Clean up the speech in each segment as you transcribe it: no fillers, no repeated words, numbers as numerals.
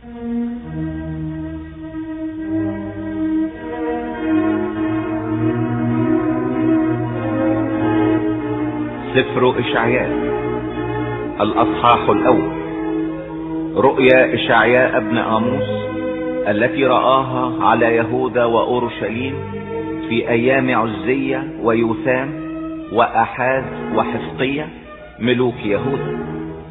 سفر إشعياء الأصحاح الأول. رؤيا إشعياء ابن آموس التي رآها على يهوذا وأورشليم في أيام عزية ويوثام وأحاز وحزقية ملوك يهوذا.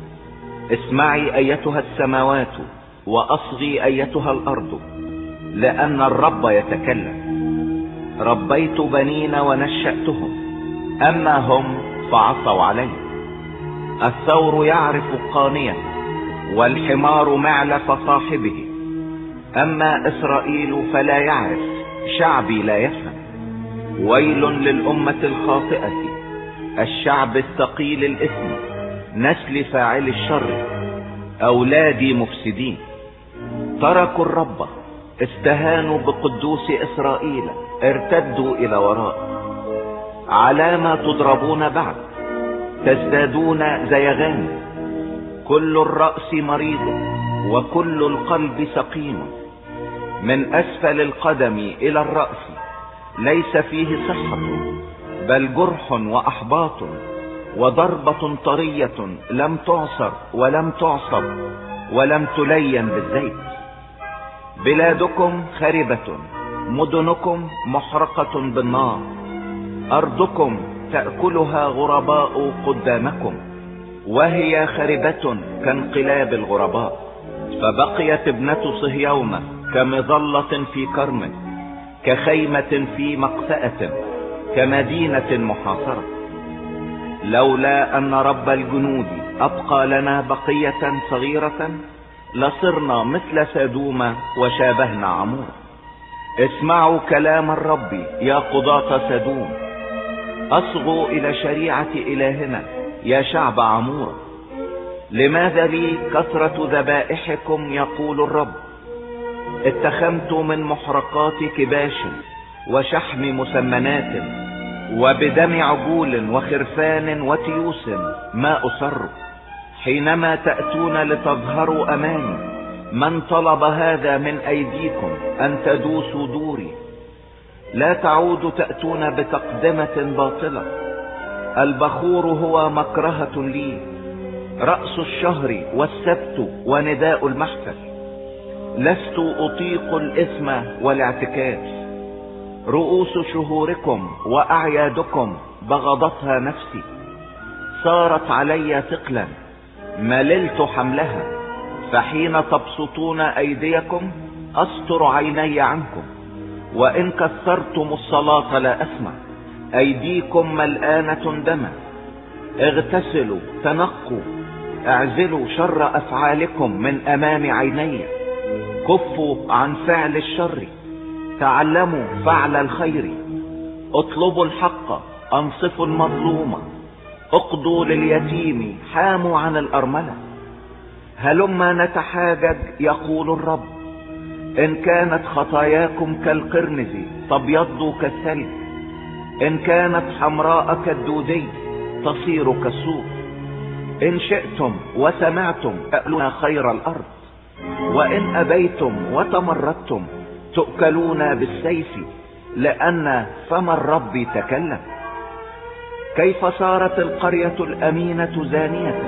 اسمعي أيتها السماوات وأصغي أيتها الأرض، لأن الرب يتكلم. ربيت بنين ونشأتهم، أما هم فعصوا علي. الثور يعرف قانية، والحمار معلف صاحبه، أما إسرائيل فلا يعرف، شعبي لا يفهم. ويل للأمة الخاطئة، الشعب الثقيل الإثم، نسل فاعل الشر، أولادي مفسدين. تركوا الرب، استهانوا بقدوس إسرائيل، ارتدوا إلى وراء. على ما تضربون بعد، تزدادون زيغان. كل الرأس مريض، وكل القلب سقيم. من أسفل القدم إلى الرأس ليس فيه صحة، بل جرح وأحباط، وضربة طرية لم تعصر ولم تعصب ولم تلين بالزيت. بلادكم خربة، مدنكم محرقة بالنار. أرضكم تأكلها غرباء قدامكم، وهي خربة كانقلاب الغرباء. فبقيت ابنة صهيون كمظلة في كرم، كخيمة في مقفأة، كمدينة محاصرة. لولا أن رب الجنود أبقى لنا بقية صغيرة، لصرنا مثل سدوم وشابهنا عمور. اسمعوا كلام الرب يا قضاة سدوم، أصغوا إلى شريعة إلهنا يا شعب عمور. لماذا لي كثرة ذبائحكم يقول الرب؟ اتخمت من محرقات كباش وشحم مسمنات، وبدم عجول وخرفان وتيوس ما أصر. حينما تأتون لتظهروا أمامي، من طلب هذا من أيديكم أن تدوسوا دوري؟ لا تعودوا تأتون بتقدمة باطلة. البخور هو مكرهة لي، رأس الشهر والسبت ونداء المحفل. لست أطيق الإثم والاعتكاف. رؤوس شهوركم وأعيادكم بغضتها نفسي، صارت علي ثقلا، مللت حملها. فحين تبسطون أيديكم أستر عيني عنكم، وإن كثرتم الصلاة لا أسمع. أيديكم ملآنة دما. اغتسلوا تنقوا، اعزلوا شر أفعالكم من أمام عيني. كفوا عن فعل الشر، تعلموا فعل الخير. اطلبوا الحق، انصفوا المظلومة. اقضوا لليتيم، حاموا عن الأرملة. هلما نتحاجج يقول الرب، إن كانت خطاياكم كالقرمز تبيض كالثلج، إن كانت حمراء كالدودي تصير كالصوف. إن شئتم وسمعتم تأكلون خير الأرض، وإن أبيتم وتمردتم تؤكلون بالسيف، لأن فم الرب تكلم. كيف صارت القرية الأمينة زانية،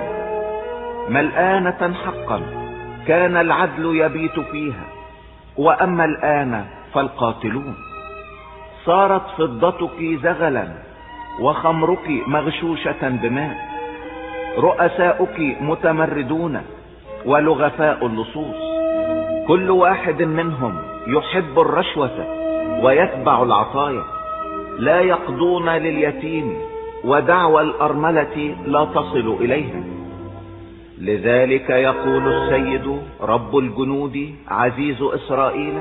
ملآنة حقا، كان العدل يبيت فيها. وأما الآن فالقاتلون. صارت فضتك زغلا، وخمرك مغشوشة بماء. رؤساؤك متمردون، ولغفاء اللصوص. كل واحد منهم يحب الرشوة ويتبع العطايا. لا يقضون لليتيم، ودعوى الأرملة لا تصل إليها. لذلك يقول السيد رب الجنود عزيز إسرائيل،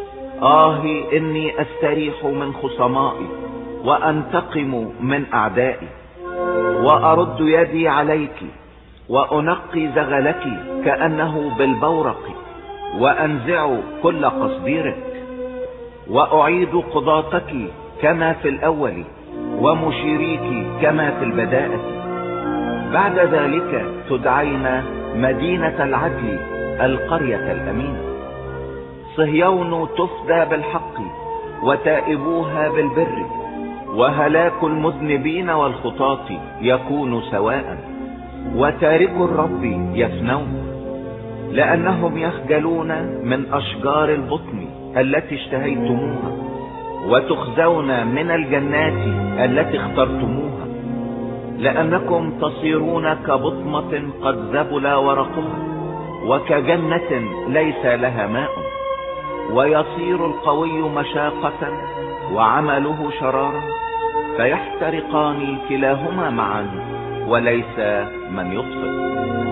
إني أستريح من خصمائي، وأنتقم من أعدائي. وأرد يدي عليك، وأنقي زغلك كأنه بالبورق، وأنزع كل قصديرك. وأعيد قضاتك كما في الأول، ومشيريك كما في البداءة. بعد ذلك تدعين مدينة العدل، القرية الأمينة. صهيون تفدى بالحق وتائبوها بالبر، وهلاك المذنبين والخطاة يكون سواء، وتارك الرب يفنون، لأنهم يخجلون من أشجار البطن التي اشتهيتموها، وتخزون من الجنات التي اخترتموها، لأنكم تصيرون كبطمة قد ذبل ورقها، وكجنة ليس لها ماء، ويصير القوي مشاقة وعمله شرارا، فيحترقان كلاهما معا وليس من يطفئ.